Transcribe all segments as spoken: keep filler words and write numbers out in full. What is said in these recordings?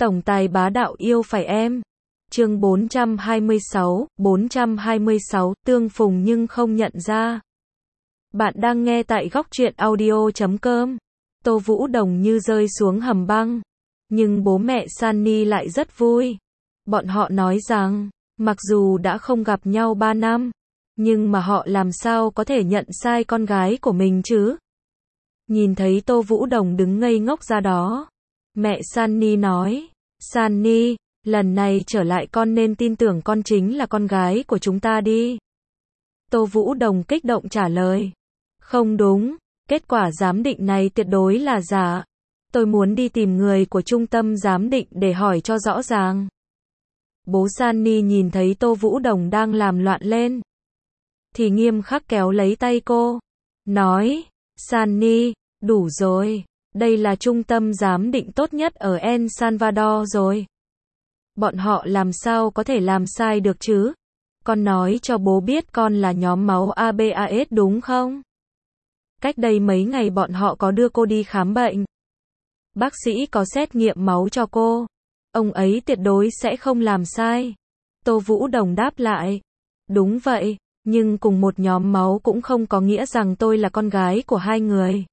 Tổng tài bá đạo yêu phải em. Chương bốn trăm hai mươi sáu, bốn trăm hai mươi sáu, tương phùng nhưng không nhận ra. Bạn đang nghe tại góc truyện audio chấm com. Tô Vũ Đồng như rơi xuống hầm băng. Nhưng bố mẹ Sunny lại rất vui. Bọn họ nói rằng, mặc dù đã không gặp nhau ba năm, nhưng mà họ làm sao có thể nhận sai con gái của mình chứ? Nhìn thấy Tô Vũ Đồng đứng ngây ngốc ra đó, mẹ Sunny nói, Sunny, lần này trở lại con nên tin tưởng con chính là con gái của chúng ta đi. Tô Vũ Đồng kích động trả lời, không đúng, kết quả giám định này tuyệt đối là giả. Tôi muốn đi tìm người của trung tâm giám định để hỏi cho rõ ràng. Bố Sunny nhìn thấy Tô Vũ Đồng đang làm loạn lên, thì nghiêm khắc kéo lấy tay cô, nói, Sunny, đủ rồi, đây là trung tâm giám định tốt nhất ở El Salvador rồi. Bọn họ làm sao có thể làm sai được chứ? Con nói cho bố biết con là nhóm máu a bê a ét đúng không? Cách đây mấy ngày bọn họ có đưa cô đi khám bệnh. Bác sĩ có xét nghiệm máu cho cô. Ông ấy tuyệt đối sẽ không làm sai. Tô Vũ Đồng đáp lại. Đúng vậy, nhưng cùng một nhóm máu cũng không có nghĩa rằng tôi là con gái của hai người.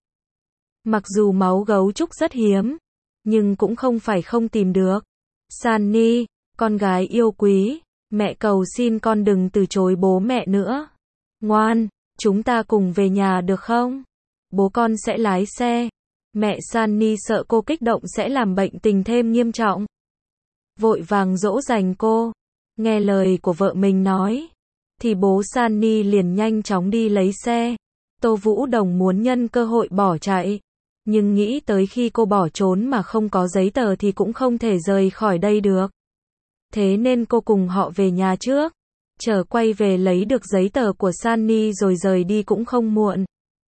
Mặc dù máu gấu trúc rất hiếm, nhưng cũng không phải không tìm được. Sunny, con gái yêu quý, mẹ cầu xin con đừng từ chối bố mẹ nữa. Ngoan, chúng ta cùng về nhà được không? Bố con sẽ lái xe. Mẹ Sunny sợ cô kích động sẽ làm bệnh tình thêm nghiêm trọng. Vội vàng dỗ dành cô. Nghe lời của vợ mình nói, thì bố Sunny liền nhanh chóng đi lấy xe. Tô Vũ Đồng muốn nhân cơ hội bỏ chạy, nhưng nghĩ tới khi cô bỏ trốn mà không có giấy tờ thì cũng không thể rời khỏi đây được. Thế nên cô cùng họ về nhà trước, chờ quay về lấy được giấy tờ của Sunny rồi rời đi cũng không muộn.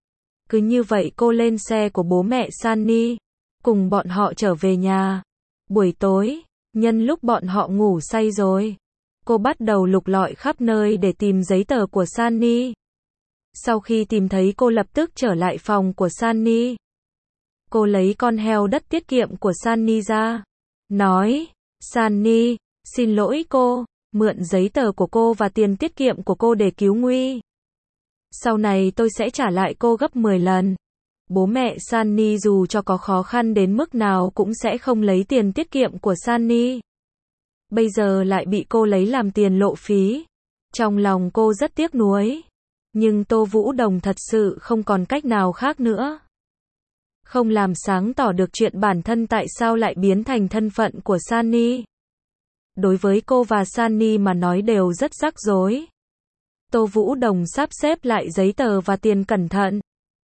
Cứ như vậy cô lên xe của bố mẹ Sunny, cùng bọn họ trở về nhà. Buổi tối, nhân lúc bọn họ ngủ say rồi, cô bắt đầu lục lọi khắp nơi để tìm giấy tờ của Sunny. Sau khi tìm thấy cô lập tức trở lại phòng của Sunny. Cô lấy con heo đất tiết kiệm của Sunny ra, nói, Sunny, xin lỗi cô, mượn giấy tờ của cô và tiền tiết kiệm của cô để cứu nguy. Sau này tôi sẽ trả lại cô gấp mười lần. Bố mẹ Sunny dù cho có khó khăn đến mức nào cũng sẽ không lấy tiền tiết kiệm của Sunny. Bây giờ lại bị cô lấy làm tiền lộ phí. Trong lòng cô rất tiếc nuối. Nhưng Tô Vũ Đồng thật sự không còn cách nào khác nữa. Không làm sáng tỏ được chuyện bản thân tại sao lại biến thành thân phận của Sunny. Đối với cô và Sunny mà nói đều rất rắc rối. Tô Vũ Đồng sắp xếp lại giấy tờ và tiền cẩn thận.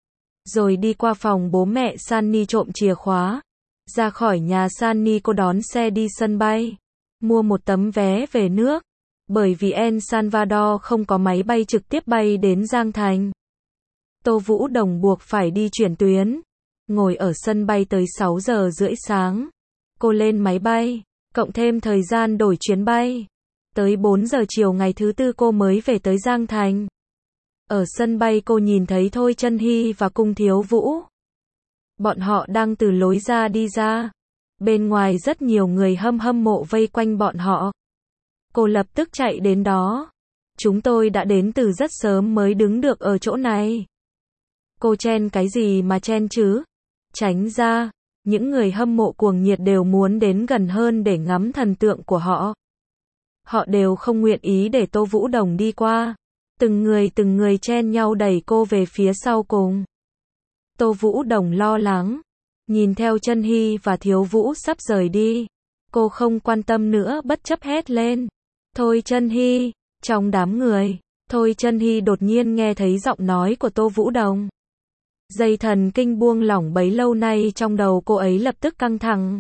Rồi đi qua phòng bố mẹ Sunny trộm chìa khóa. Ra khỏi nhà Sunny cô đón xe đi sân bay. Mua một tấm vé về nước. Bởi vì El Salvador không có máy bay trực tiếp bay đến Giang Thành. Tô Vũ Đồng buộc phải đi chuyển tuyến. Ngồi ở sân bay tới sáu giờ rưỡi sáng. Cô lên máy bay, cộng thêm thời gian đổi chuyến bay. Tới bốn giờ chiều ngày thứ tư cô mới về tới Giang Thành. Ở sân bay cô nhìn thấy Thôi Chân Hy và Cung Thiếu Vũ. Bọn họ đang từ lối ra đi ra. Bên ngoài rất nhiều người hâm hâm mộ vây quanh bọn họ. Cô lập tức chạy đến đó. Chúng tôi đã đến từ rất sớm mới đứng được ở chỗ này. Cô chen cái gì mà chen chứ? Tránh ra. Những người hâm mộ cuồng nhiệt đều muốn đến gần hơn để ngắm thần tượng của họ. Họ đều không nguyện ý để Tô Vũ Đồng đi qua. Từng người từng người chen nhau đẩy cô về phía sau cùng. Tô Vũ Đồng lo lắng. Nhìn theo Chân Hy và Thiếu Vũ sắp rời đi. Cô không quan tâm nữa bất chấp hét lên. Thôi Chân Hy. Trong đám người, Thôi Chân Hy đột nhiên nghe thấy giọng nói của Tô Vũ Đồng. Dây thần kinh buông lỏng bấy lâu nay trong đầu cô ấy lập tức căng thẳng.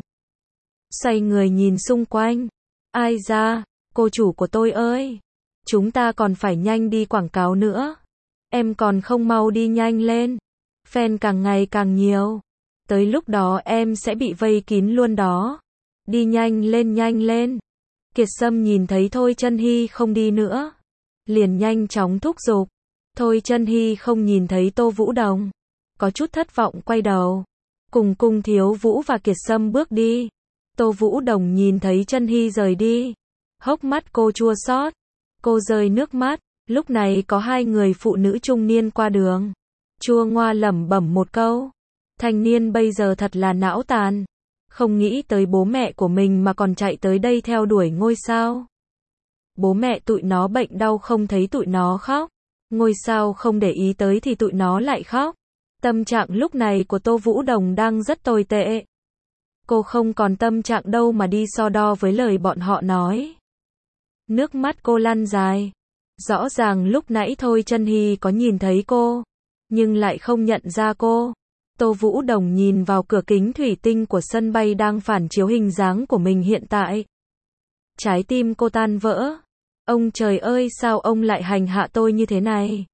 Xoay người nhìn xung quanh. Ai ra, cô chủ của tôi ơi. Chúng ta còn phải nhanh đi quảng cáo nữa. Em còn không mau đi nhanh lên. Fan càng ngày càng nhiều. Tới lúc đó em sẽ bị vây kín luôn đó. Đi nhanh lên nhanh lên. Kiệt Sâm nhìn thấy Thôi Chân Hy không đi nữa. Liền nhanh chóng thúc giục. Thôi Chân Hy không nhìn thấy Tô Vũ Đồng. Có chút thất vọng quay đầu. Cùng Cung Thiếu Vũ và Kiệt Sâm bước đi. Tô Vũ Đồng nhìn thấy Chân Hy rời đi. Hốc mắt cô chua xót. Cô rơi nước mắt. Lúc này có hai người phụ nữ trung niên qua đường. Chua ngoa lẩm bẩm một câu. Thanh niên bây giờ thật là não tàn. Không nghĩ tới bố mẹ của mình mà còn chạy tới đây theo đuổi ngôi sao. Bố mẹ tụi nó bệnh đau không thấy tụi nó khóc. Ngôi sao không để ý tới thì tụi nó lại khóc. Tâm trạng lúc này của Tô Vũ Đồng đang rất tồi tệ. Cô không còn tâm trạng đâu mà đi so đo với lời bọn họ nói. Nước mắt cô lăn dài. Rõ ràng lúc nãy thôi Chân Hy có nhìn thấy cô, nhưng lại không nhận ra cô. Tô Vũ Đồng nhìn vào cửa kính thủy tinh của sân bay đang phản chiếu hình dáng của mình hiện tại. Trái tim cô tan vỡ. Ông trời ơi, sao ông lại hành hạ tôi như thế này?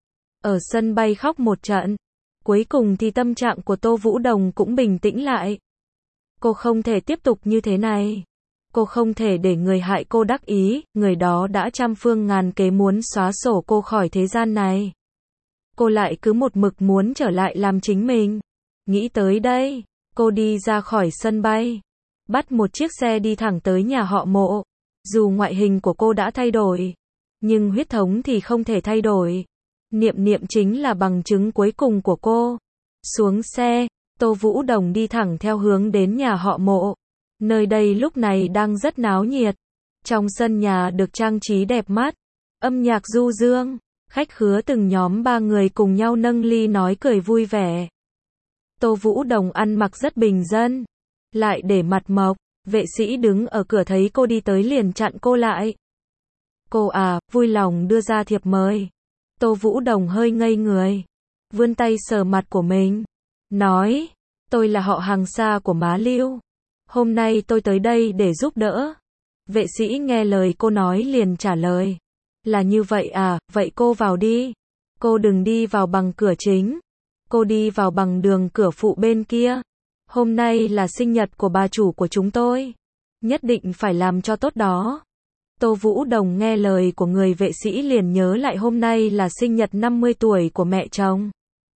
Ở sân bay khóc một trận. Cuối cùng thì tâm trạng của Tô Vũ Đồng cũng bình tĩnh lại. Cô không thể tiếp tục như thế này. Cô không thể để người hại cô đắc ý, người đó đã trăm phương ngàn kế muốn xóa sổ cô khỏi thế gian này. Cô lại cứ một mực muốn trở lại làm chính mình. Nghĩ tới đây, cô đi ra khỏi sân bay, bắt một chiếc xe đi thẳng tới nhà họ Mộ. Dù ngoại hình của cô đã thay đổi, nhưng huyết thống thì không thể thay đổi. Niệm Niệm chính là bằng chứng cuối cùng của cô. Xuống xe, Tô Vũ Đồng đi thẳng theo hướng đến nhà họ Mộ. Nơi đây lúc này đang rất náo nhiệt. Trong sân nhà được trang trí đẹp mắt, âm nhạc du dương, khách khứa từng nhóm ba người cùng nhau nâng ly nói cười vui vẻ. Tô Vũ Đồng ăn mặc rất bình dân, lại để mặt mộc. Vệ sĩ đứng ở cửa thấy cô đi tới liền chặn cô lại. Cô à, vui lòng đưa ra thiệp mời. Tô Vũ Đồng hơi ngây người, vươn tay sờ mặt của mình, nói, tôi là họ hàng xa của má Lưu. Hôm nay tôi tới đây để giúp đỡ. Vệ sĩ nghe lời cô nói liền trả lời. Là như vậy à, vậy cô vào đi. Cô đừng đi vào bằng cửa chính. Cô đi vào bằng đường cửa phụ bên kia. Hôm nay là sinh nhật của bà chủ của chúng tôi. Nhất định phải làm cho tốt đó. Tô Vũ Đồng nghe lời của người vệ sĩ liền nhớ lại hôm nay là sinh nhật năm mươi tuổi của mẹ chồng.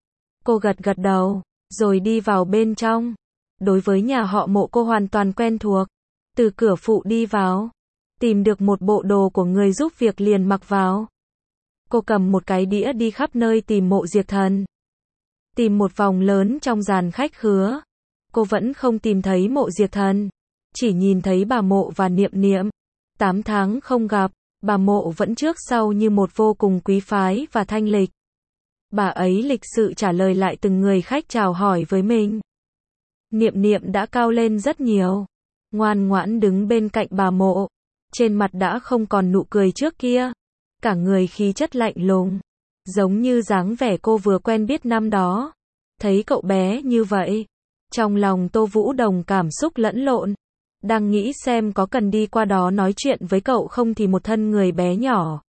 Cô gật gật đầu, rồi đi vào bên trong. Đối với nhà họ Mộ cô hoàn toàn quen thuộc. Từ cửa phụ đi vào, tìm được một bộ đồ của người giúp việc liền mặc vào. Cô cầm một cái đĩa đi khắp nơi tìm Mộ Diệt Thần. Tìm một vòng lớn trong dàn khách khứa. Cô vẫn không tìm thấy Mộ Diệt Thần. Chỉ nhìn thấy bà Mộ và Niệm Niệm. Tám tháng không gặp, bà Mộ vẫn trước sau như một vô cùng quý phái và thanh lịch. Bà ấy lịch sự trả lời lại từng người khách chào hỏi với mình. Niệm Niệm đã cao lên rất nhiều. Ngoan ngoãn đứng bên cạnh bà Mộ. Trên mặt đã không còn nụ cười trước kia. Cả người khí chất lạnh lùng. Giống như dáng vẻ cô vừa quen biết năm đó. Thấy cậu bé như vậy. Trong lòng Tô Vũ Đồng cảm xúc lẫn lộn. Đang nghĩ xem có cần đi qua đó nói chuyện với cậu không thì một thân người bé nhỏ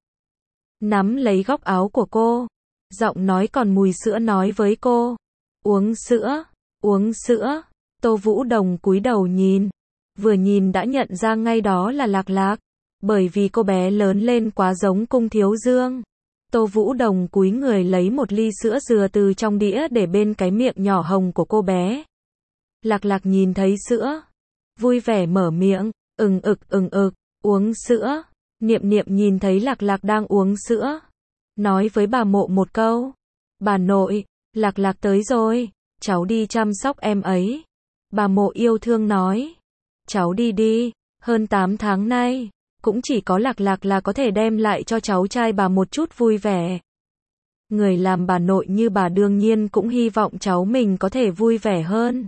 nắm lấy góc áo của cô. Giọng nói còn mùi sữa nói với cô. Uống sữa, uống sữa. Tô Vũ Đồng cúi đầu nhìn. Vừa nhìn đã nhận ra ngay đó là Lạc Lạc. Bởi vì cô bé lớn lên quá giống Cung Thiếu Dương. Tô Vũ Đồng cúi người lấy một ly sữa dừa từ trong đĩa để bên cái miệng nhỏ hồng của cô bé. Lạc Lạc nhìn thấy sữa, vui vẻ mở miệng, ừng ực ừng ực, uống sữa. Niệm Niệm nhìn thấy Lạc Lạc đang uống sữa, nói với bà Mộ một câu. Bà nội, Lạc Lạc tới rồi, cháu đi chăm sóc em ấy. Bà Mộ yêu thương nói. Cháu đi đi, hơn tám tháng nay, cũng chỉ có Lạc Lạc là có thể đem lại cho cháu trai bà một chút vui vẻ. Người làm bà nội như bà đương nhiên cũng hy vọng cháu mình có thể vui vẻ hơn.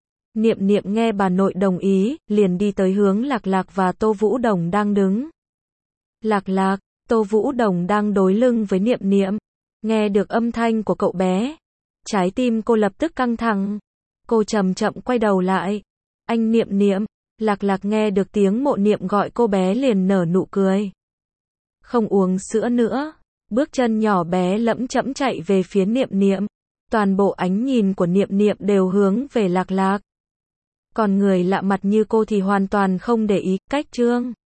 Niệm Niệm nghe bà nội đồng ý, liền đi tới hướng Lạc Lạc và Tô Vũ Đồng đang đứng. Lạc Lạc, Tô Vũ Đồng đang đối lưng với Niệm Niệm. Nghe được âm thanh của cậu bé, trái tim cô lập tức căng thẳng. Cô chậm chậm quay đầu lại. Anh Niệm Niệm. Lạc Lạc nghe được tiếng Mộ Niệm gọi cô bé liền nở nụ cười. Không uống sữa nữa. Bước chân nhỏ bé lẫm chẫm chạy về phía Niệm Niệm. Toàn bộ ánh nhìn của Niệm Niệm đều hướng về Lạc Lạc. Còn người lạ mặt như cô thì hoàn toàn không để ý. Cách chương